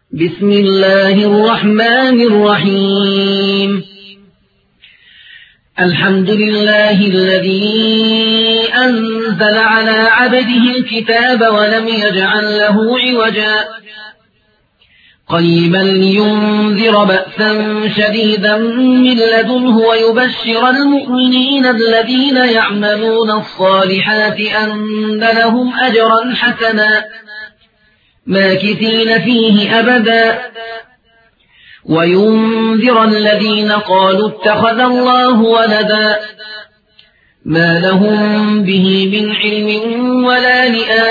بسم الله الرحمن الرحيم. الحمد لله الذي أنزل على عبده الكتاب ولم يجعل له عوجا قيما لينذر بأسا شديدا من لدنه ويبشر المؤمنين الذين يعملون الصالحات أن لهم أجرا حسنا ماكثين فيه أبدا وينذر الذين قالوا اتخذ الله ولدا ما لهم به من علم ولا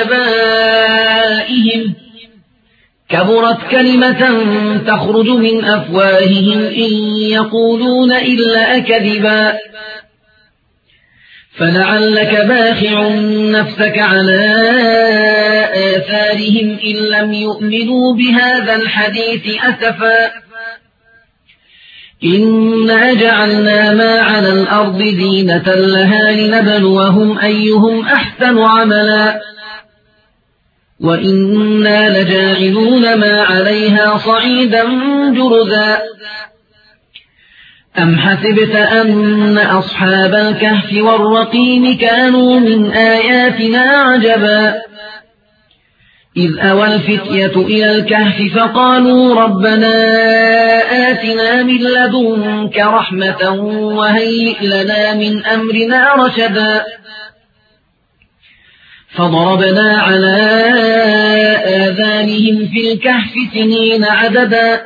لآبائهم كبرت كلمة تخرج من أفواههم إن يقولون إلا كذبا فلعلك باخع نفسك على آثارهم إن لم يؤمنوا بهذا الحديث أسفا إنا جعلنا ما على الأرض زينة لها لنبلوهم أيهم أحسن عملا وإنا لجاعلون ما عليها صعيدا جرذا أم حسبت أن أصحاب الكهف والرقيم كانوا من آياتنا عجبا إذ أوى الفتية إلى الكهف فقالوا ربنا آتنا من لدنك رحمة وهيئ لنا من أمرنا رشدا فضربنا على آذانهم في الكهف سنين عددا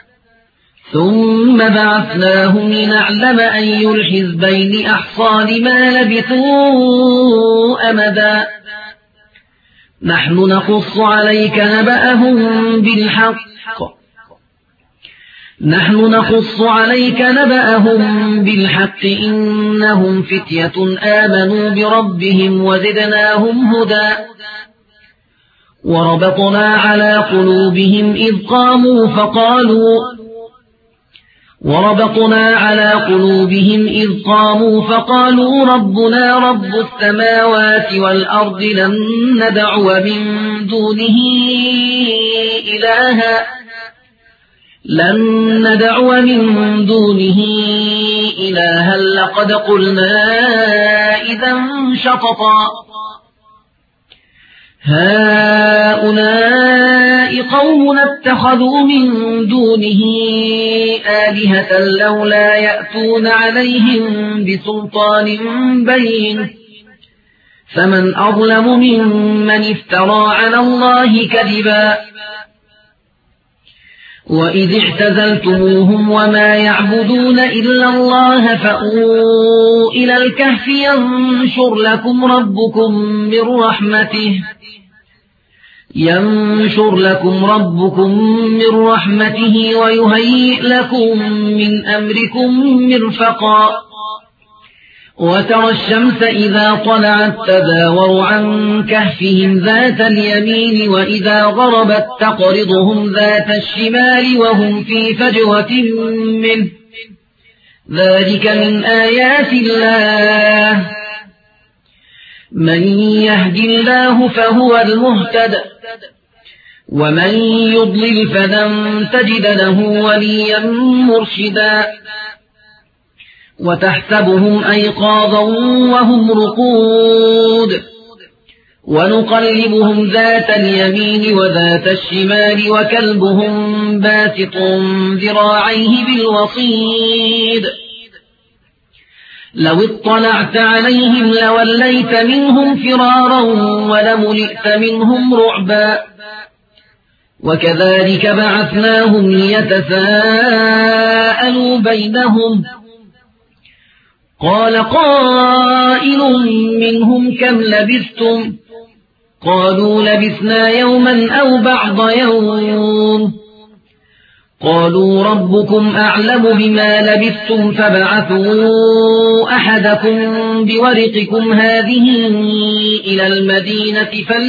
ثم بعثناهم لنعلم أي الحزبين أحصى لما لبثوا أمدا نحن نقص عليك نبأهم بالحق إنهم فتية آمنوا بربهم وزدناهم هدى وربطنا على قلوبهم إذ قاموا فقالوا ربنا رب السماوات والأرض لن ندعو من دونه إلها لقد قلنا إذا شططا هؤلاء قوم اتخذوا من دونه آلهة لولا يأتون عليهم بسلطان بين فمن أظلم ممن افترى على الله كذبا وإذ اعتزلتموهم وما يعبدون إلا الله فأووا إلى الكهف ينشر لكم ربكم من رحمته ويهيئ لكم من أمركم مرفقا وترى الشمس إذا طلعت تزاور عن كهفهم ذات اليمين وإذا غربت تقرضهم ذات الشمال وهم في فجوة منه ذلك من آيات الله من يهد الله فهو المهتد ومن يضلل فلن تجد له وليا مرشدا وتحسبهم أيقاظا وهم رقود ونقلبهم ذات اليمين وذات الشمال وكلبهم باسط ذراعيه بالوصيد لو اطلعت عليهم لوليت منهم فرارا ولملئت منهم رعبا وكذلك بعثناهم ليتساءلوا بينهم قال قائل منهم كم لبثتم قالوا لبثنا يوما أو بعض يوم قالوا ربكم أعلم بما لبثتم فابعثوا أحدكم بورقكم هذه إلى المدينة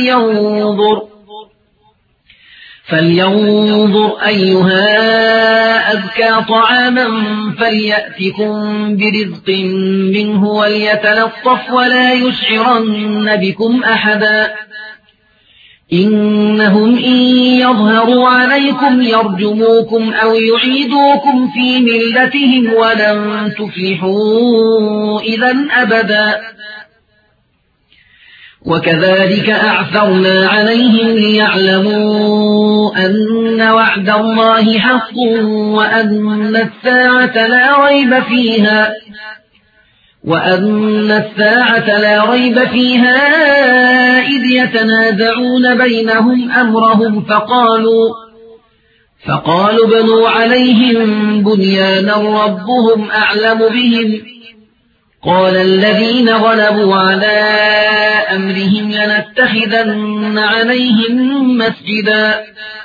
فلينظر أيها أزكى طعاما فليأتكم برزق منه وليتلطف ولا يشعرن بكم أحدا إنهم إن يظهروا عليكم يرجموكم أو يعيدوكم في ملتهم ولن تفلحوا إذا أبدا وكذلك أعثرنا عليهم ليعلموا أن وعد الله حق وأن الساعة لا ريب فيها إذ يتنازعون بينهم أمرهم فقالوا بنوا عليهم بنيانا ربهم أعلم بهم قال الذين غلبوا على أمرهم لنتخذن عليهم مسجدا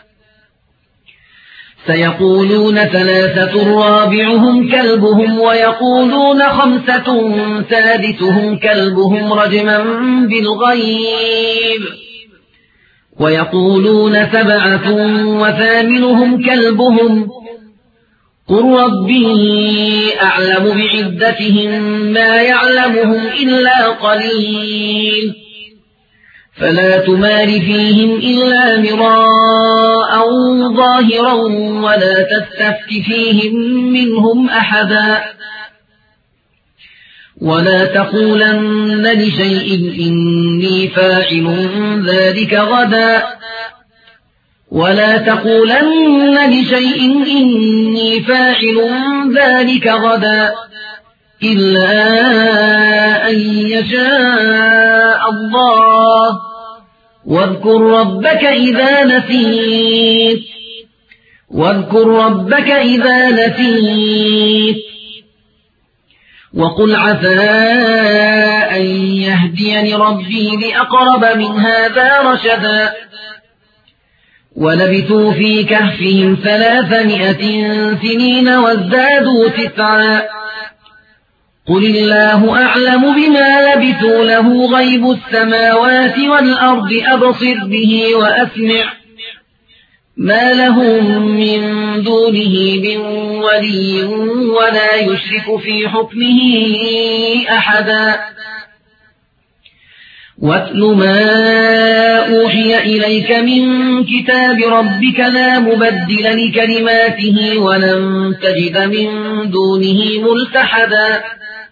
سيقولون 3 رابعهم كلبهم ويقولون 5 سادسهم كلبهم رجما بالغيب ويقولون 7 وثامنهم كلبهم قل ربي أعلم بعدتهم ما يعلمهم إلا قليل فلا تمار فيهم إلا مراء ظاهرا ولا تستفت فيهم منهم أحدا ولا تقولن لشيء إني فاعل ذلك غدا إلا أن يشاء الله واذكر ربك إذا نسيت وقل عسى أن يهديني ربي لأقرب من هذا رشدا ولبثوا في كهفهم 300 سنين وازدادوا 9 قل الله أعلم بما لبثوا له غيب السماوات والأرض أبصر به وأسمع ما لهم من دونه من ولي ولا يشرك في حكمه أحدا واتل ما أوحي إليك من كتاب ربك لا مبدل لكلماته ولن تجد من دونه ملتحدا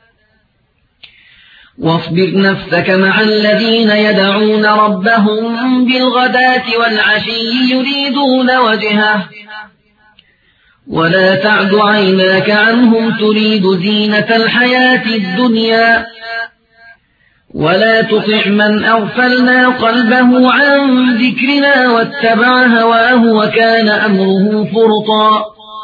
واصبر نفسك مع الذين يدعون ربهم بالغداة والعشي يريدون وجهه ولا تعد عيناك عنهم تريد زينة الحياة الدنيا ولا تطع من أغفلنا قلبه عن ذكرنا واتبع هواه وكان أمره فرطا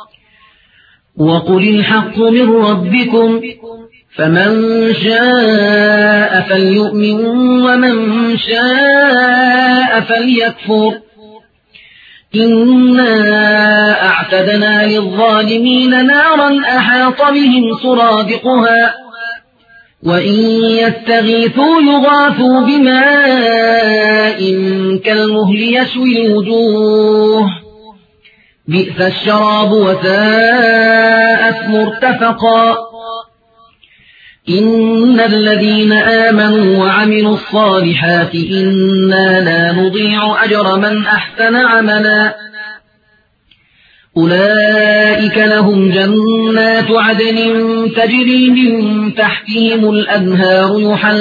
وقل الحق من ربكم فمن شاء فليؤمن ومن شاء فليكفر إنا أعتدنا للظالمين نارا أحاط بهم سرادقها وإن يستغيثوا يغاثوا بماء كالمهل يشوي الوجوه بئس الشراب وساءت مرتفقا إن الذين آمنوا وعملوا الصالحات إنا لا نضيع أجر من أحسن عملا أولئك لهم جنات عدن تجري من تحتهم الأنهار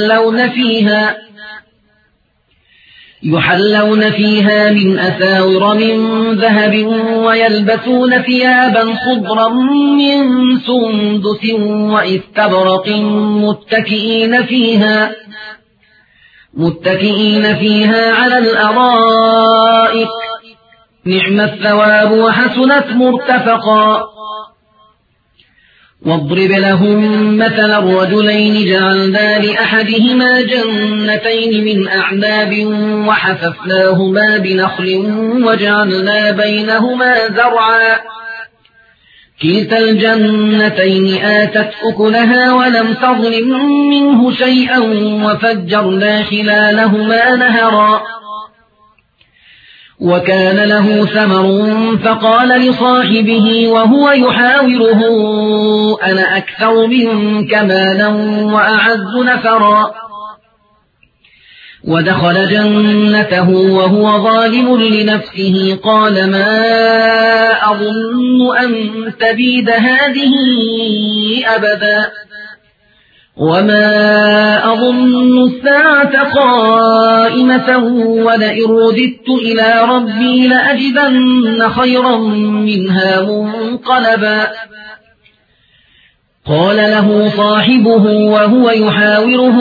يحلون فيها من أساور من ذهب ويلبسون ثيابا خضرا من سندس وإستبرق متكئين فيها على الأرائك نعم الثواب وحسنت مرتفقا واضرب لهم مثل الرجلين جعلنا لأحدهما جنتين من أعناب وحففناهما بنخل وجعلنا بينهما زرعا كلتا الجنتين آتت أكلها ولم تظلم منه شيئا وفجرنا خلالهما نهرا وكان له ثمر فقال لصاحبه وهو يحاوره أنا أكثر منك مالا وأعز نفرا ودخل جنته وهو ظالم لنفسه قال ما أظن أن تبيد هذه أبدا وما أظن الساعة قائمة ولئن رددت إلى ربي لأجدن خيرا منها منقلبا قال له صاحبه وهو يحاوره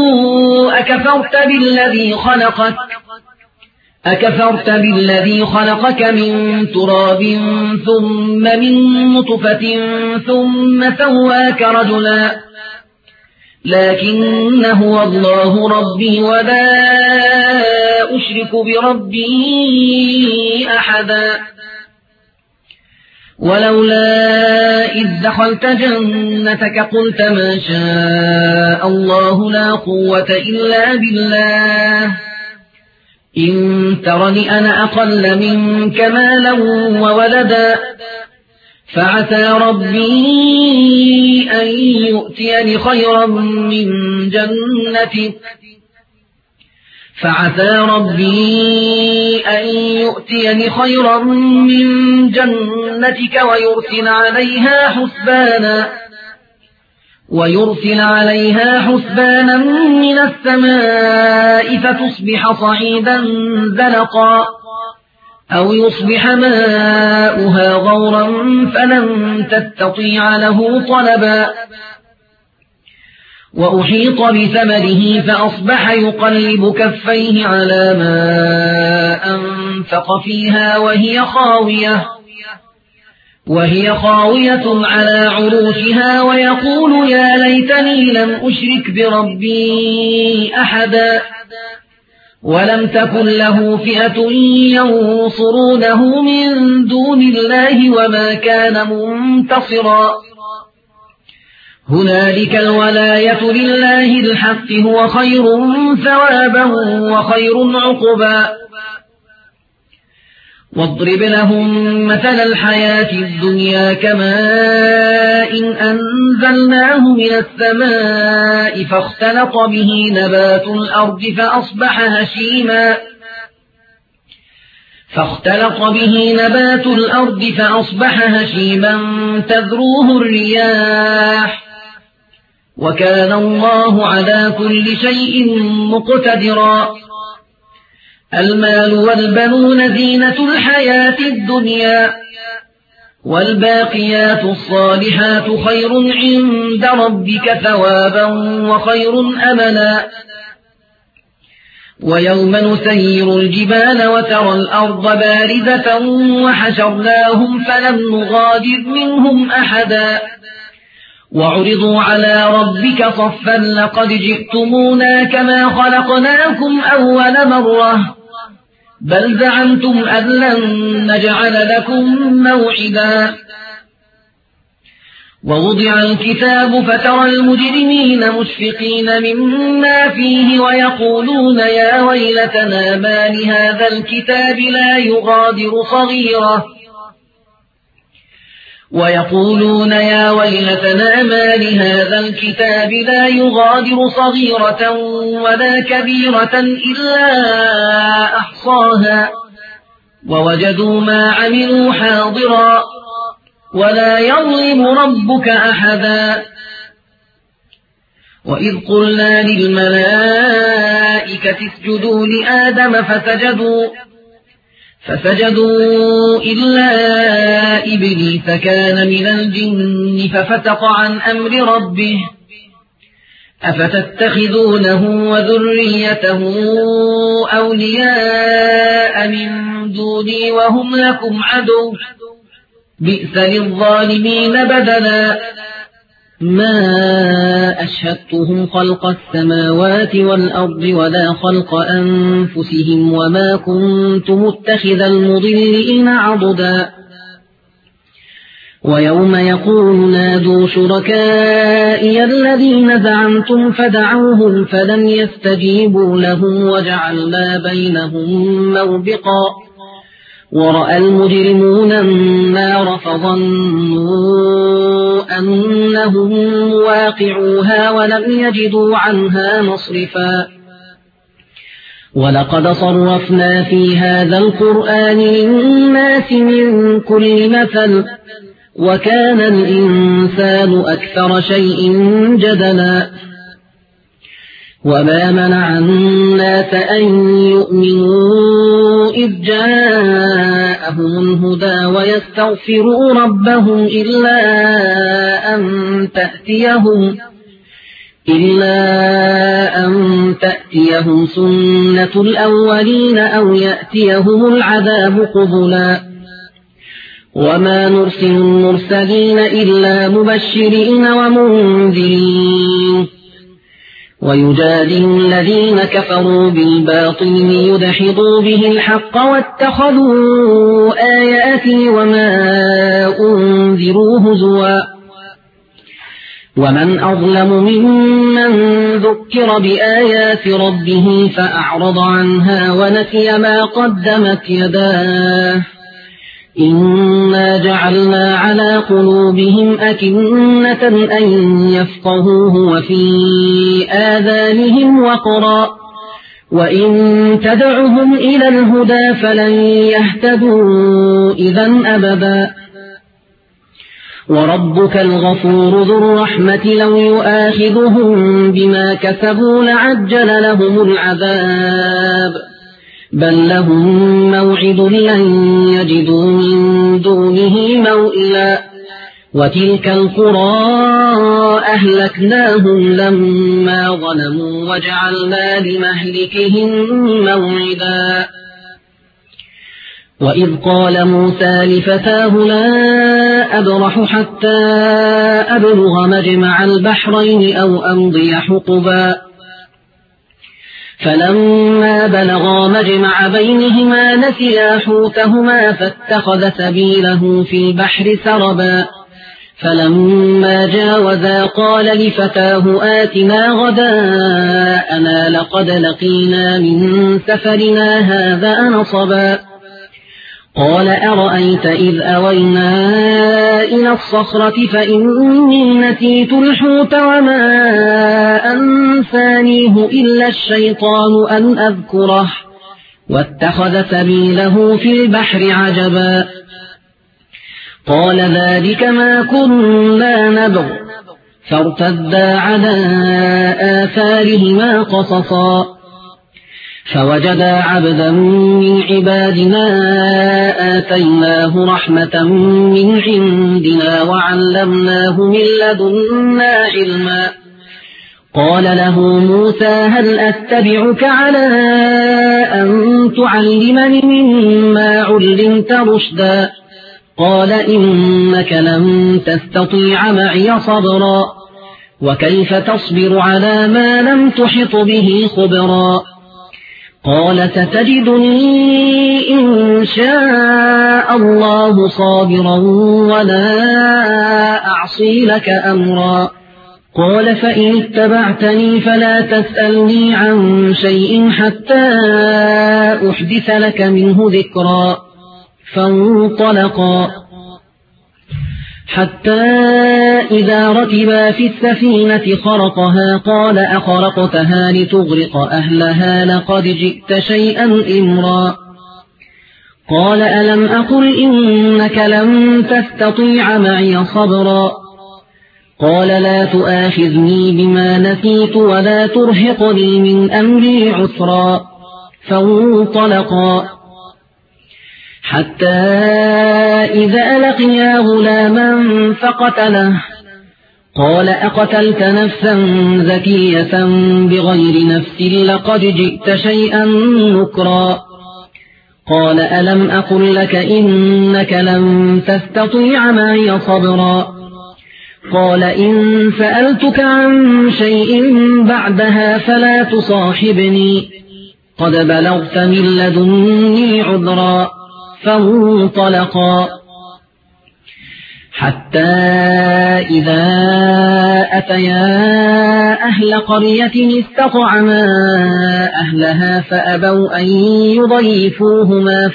أكفرت بالذي خلقك من تراب ثم من نطفة ثم سواك رجلا لكن هو الله ربي ولا أشرك بربي أحدا ولولا إذ دخلت جنتك قلت ما شاء الله لا قوة إلا بالله إن ترني أنا أقل منك مالا وولدا فعسى ربي أن يؤتيني خيرا من جنتك ويرسل عليها حسبانا من السماء فتصبح صعيدا زلقا أو يصبح ماؤها غورا فلن تستطيع له طلبا وأحيط بثمره فأصبح يقلب كفيه على ما أنفق فيها وهي خاوية على عروشها ويقول يا ليتني لم أشرك بربي أحدا ولم تكن له فئة ينصرونه من دون الله وما كان منتصرا هنالك الولاية لله الحق هو خير ثوابا وخير عقبا واضرب لهم مثل الحياة الدنيا كماء إن أنزلناه من السماء فاختلط به نبات الأرض فأصبح هشيما تذروه الرياح وكان الله على كل شيء مقتدرا المال والبنون زينة الحياة الدنيا والباقيات الصالحات خير عند ربك ثوابا وخير أملا ويوم نسير الجبال وترى الأرض بارزة وحشرناهم فلم نغادر منهم أحدا وعرضوا على ربك صفا لقد جئتمونا كما خلقناكم أول مرة بل زعمتم أن لن نجعل لكم موعدا ووضع الكتاب فترى المجرمين مشفقين مما فيه ويقولون يا ويلتنا ما لهذا الكتاب لا يغادر صغيرة ولا كبيرة إلا أحصاها ووجدوا ما عملوا حاضرا ولا يظلم ربك أحدا وإذ قلنا للملائكة اسجدوا لآدم فسجدوا إلا إبليس كان من الجن ففتق عن أمر ربه أفتتخذونه وذريته أولياء من دوني وهم لكم عدو بئس للظالمين بدلا ما أشهدتهم خلق السماوات والأرض ولا خلق أنفسهم وما كنت متخذ المضلين عضدا ويوم يقول نادوا شركائي الذين زعمتم فدعوهم فلم يستجيبوا لهم وجعلنا بينهم موبقا ورأى المجرمون النار فظنوا أنهم واقعوها ولم يجدوا عنها مصرفا ولقد صرفنا في هذا القرآن للناس من كل مثل وكان الإنسان أكثر شيء جدلا وما منع الناس أن يؤمنوا إذ جاءهم الهدى ويستغفروا ربهم إلا أن تأتيهم سنة الأولين أو يأتيهم العذاب قبلا وما نرسل المرسلين إلا مبشرين ومنذرين ويجادل الذين كفروا بالباطل ليدحضوا به الحق واتخذوا آياتي وما أنذروا هزوا ومن أظلم ممن ذكر بآيات ربه فأعرض عنها ونسي ما قدمت يداه إنا جعلنا على قلوبهم أكنة أن يفقهوه وفي آذانهم وقرا وإن تدعهم إلى الهدى فلن يهتدوا إذا أبدا وربك الغفور ذو الرحمة لو يؤاخذهم بما كسبوا لعجل لهم العذاب بل لهم موعد لن يجدوا من دونه موئلا وتلك القرى أهلكناهم لما ظلموا وجعلنا لمهلكهم موعدا وإذ قال موسى لفتاه لا أبرح حتى أبلغ مجمع البحرين أو أمضي حقبا فلما بلغا مجمع بينهما نسيا حوتهما فاتخذ سبيله في البحر سربا فلما جاوزا قال لفتاه آتنا غداءنا لقد لقينا من سفرنا هذا نصبا قال أرأيت إذ أوينا إلى الصخرة فإني نسيت الحوت وما أنسانيه إلا الشيطان أن أذكره واتخذ سبيله في البحر عجبا قال ذلك ما كنا نبغ فارتدا على آثارهما قصصا فوجدا عبدا من عبادنا آتيناه رحمة من عندنا وعلمناه من لدنا علما قال له موسى هل أتبعك على أن تعلمني مما علمت رشدا قال إنك لن تستطيع معي صبرا وكيف تصبر على ما لم تحط به خبرا قال ستجدني إن شاء الله صابرا ولا أعصي لك أمرا قال فإن اتبعتني فلا تسألني عن شيء حتى أحدث لك منه ذكرا فانطلقا حتى إذا ركبا في السفينة خرقها قال أخرقتها لتغرق أهلها لقد جئت شيئا إمرا قال ألم أقل إنك لن تستطيع معي صبرا قال لا تؤاخذني بما نسيت ولا ترهقني من أمري عسرا فانطلقا حتى إذا لقيا غلاما فقتله قال أقتلت نفسا زكية بغير نفس لقد جئت شيئا نكرا قال ألم أقل لك إنك لن تستطيع معي صبرا قال إن سألتك عن شيء بعدها فلا تصاحبني قد بلغت من لدني عذرا فانطلقا حتى إذا أتيا أهل قرية استطعما أهلها فأبوا أن يضيفوهما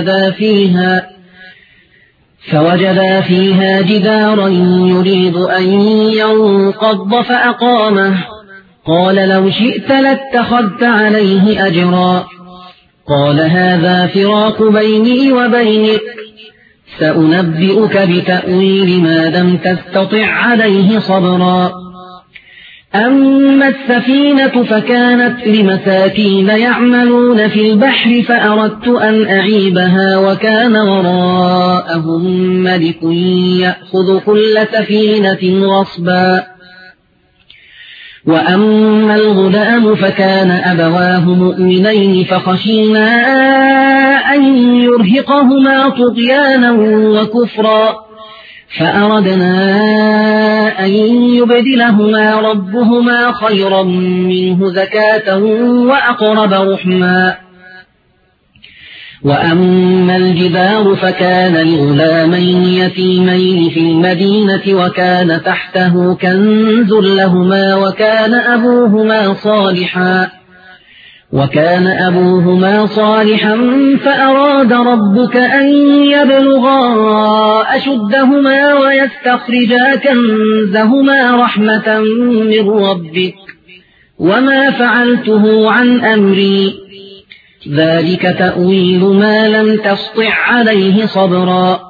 فوجدا فيها جدارا يريد أن ينقض فأقامه قال لو شئت لاتخذت عليه أجرا قال هذا فراق بيني وبينك سأنبئك بتأويل ما لم تستطع عليه صبرا أما السفينة فكانت لمساكين يعملون في البحر فأردت أن أعيبها وكان وراءهم ملك يأخذ كل سفينة غصبا وأما الغلام فكان أبواه مؤمنين فخشينا أن يرهقهما طغيانا وكفرا فأردنا أن يبدلهما ربهما خيرا منه زكاة وأقرب رحما وأما الجدار فكان لغلامين يتيمين في المدينة وكان تحته كنز لهما وكان أبوهما صالحا فأراد ربك أن يبلغا أشدهما ويستخرجا كنزهما رحمة من ربك وما فعلته عن أمري ذلك تأويل ما لم تسطع عليه صبرا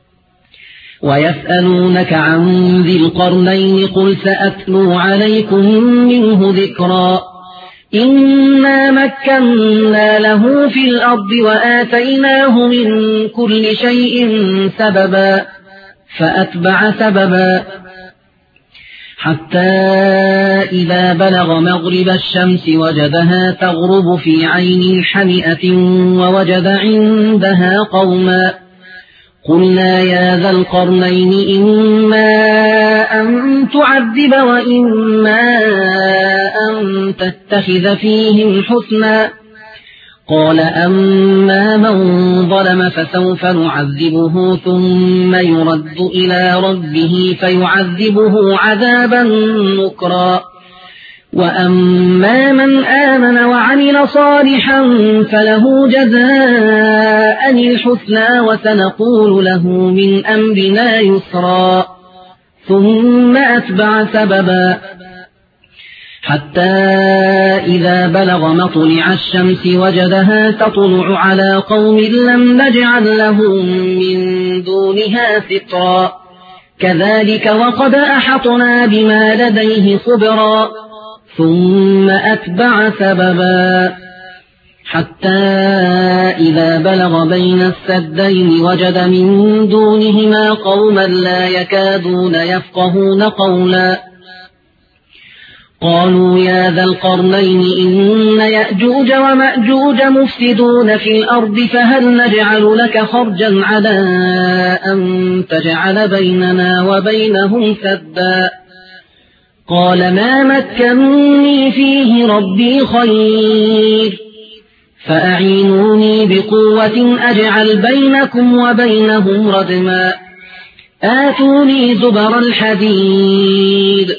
ويسألونك عن ذي القرنين قل سأتلو عليكم منه ذكرا إنا مكنا له في الأرض وآتيناه من كل شيء سببا فأتبع سببا حتى إذا بلغ مغرب الشمس وجدها تغرب في عين حمئة ووجد عندها قوما قلنا يا ذا القرنين إما أن تعذب وإما أن تتخذ فيهم حسنا قال أما من ظلم فسوف نعذبه ثم يرد إلى ربه فيعذبه عذابا نكرا وأما من آمن وعمل صالحا فله جزاء الحسنى وسنقول له من أمرنا يسرا ثم أتبع سببا حتى إذا بلغ مطلع الشمس وجدها تطلع على قوم لم نجعل لهم من دونها سترا كذلك وقد أحطنا بما لديه خبرا ثم أتبع سببا حتى إذا بلغ بين السدين وجد من دونهما قوما لا يكادون يفقهون قولا قالوا يا ذا القرنين إن يأجوج ومأجوج مفسدون في الأرض فهل نجعل لك خرجا على أن تجعل بيننا وبينهم سدا قال ما مكنني فيه ربي خير فأعينوني بقوة أجعل بينكم وبينهم ردما آتوني زبر الحديد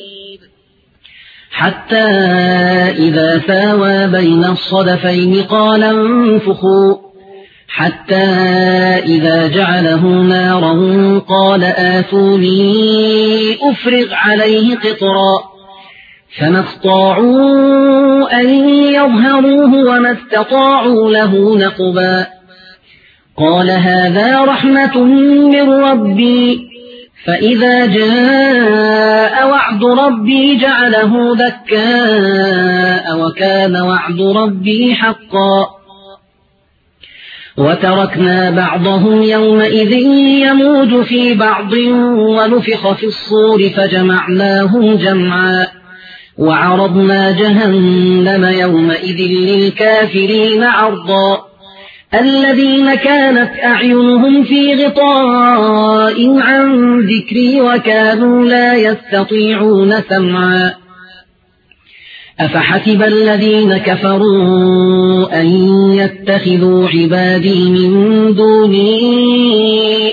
حتى إذا ساوى بين الصدفين قال انفخوا حتى إذا جعله نارا قال آتوني أفرغ عليه قطرا فما استطاعوا أن يظهروه وما استطاعوا له نقبا قال هذا رحمة من ربي فإذا جاء وعد ربي جعله دكاء وكان وعد ربي حقا وتركنا بعضهم يومئذ يموج في بعض ونفخ في الصور فجمعناهم جمعا وعرضنا جهنم يومئذ للكافرين عرضا الذين كانت أعينهم في غطاء عن ذكري وكانوا لا يستطيعون سمعا أفحسب الذين كفروا أن يتخذوا عبادي من دوني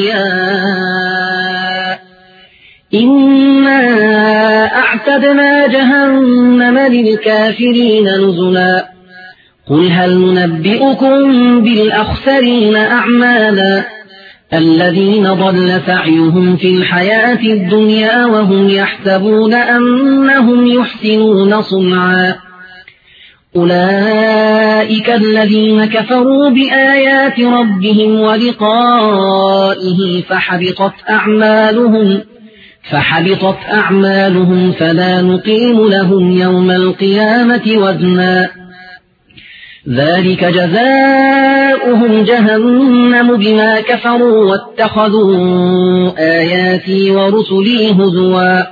أولياء إنا أعتدنا جهنم للكافرين نزلا قل هل ننبئكم بالأخسرين أعمالا الذين ضل سعيهم في الحياة الدنيا وهم يحسبون أنهم يحسنون صنعا أولئك الذين كفروا بآيات ربهم ولقائه فحبطت أعمالهم فلا نقيم لهم يوم القيامة وزنا ذلك جزاؤهم جهنم بما كفروا واتخذوا آياتي ورسلي هزوا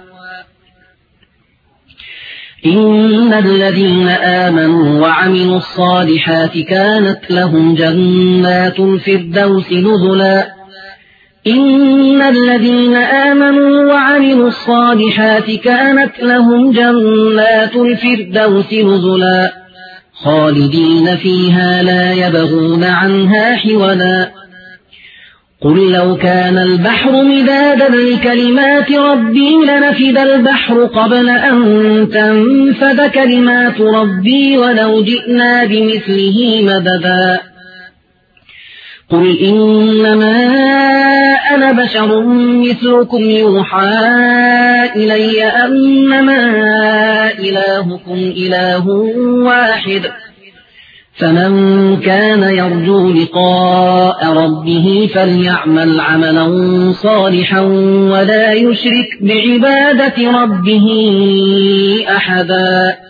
إن الذين آمنوا وعملوا الصالحات كانت لهم جنات الفردوس نزلا إن الذين آمنوا وعملوا الصالحات كانت لهم جنات الفردوس نزلا خالدين فيها لا يبغون عنها حولا قل لو كان البحر مدادا لكلمات ربي لنفد البحر قبل أن تنفد كلمات ربي ولو جئنا بمثله مددا قل إنما أنا بشر مثلكم يوحى إلي أنما إلهكم إله واحد فمن كان يرجو لقاء ربه فليعمل عملا صالحا ولا يشرك بعبادة ربه أحدا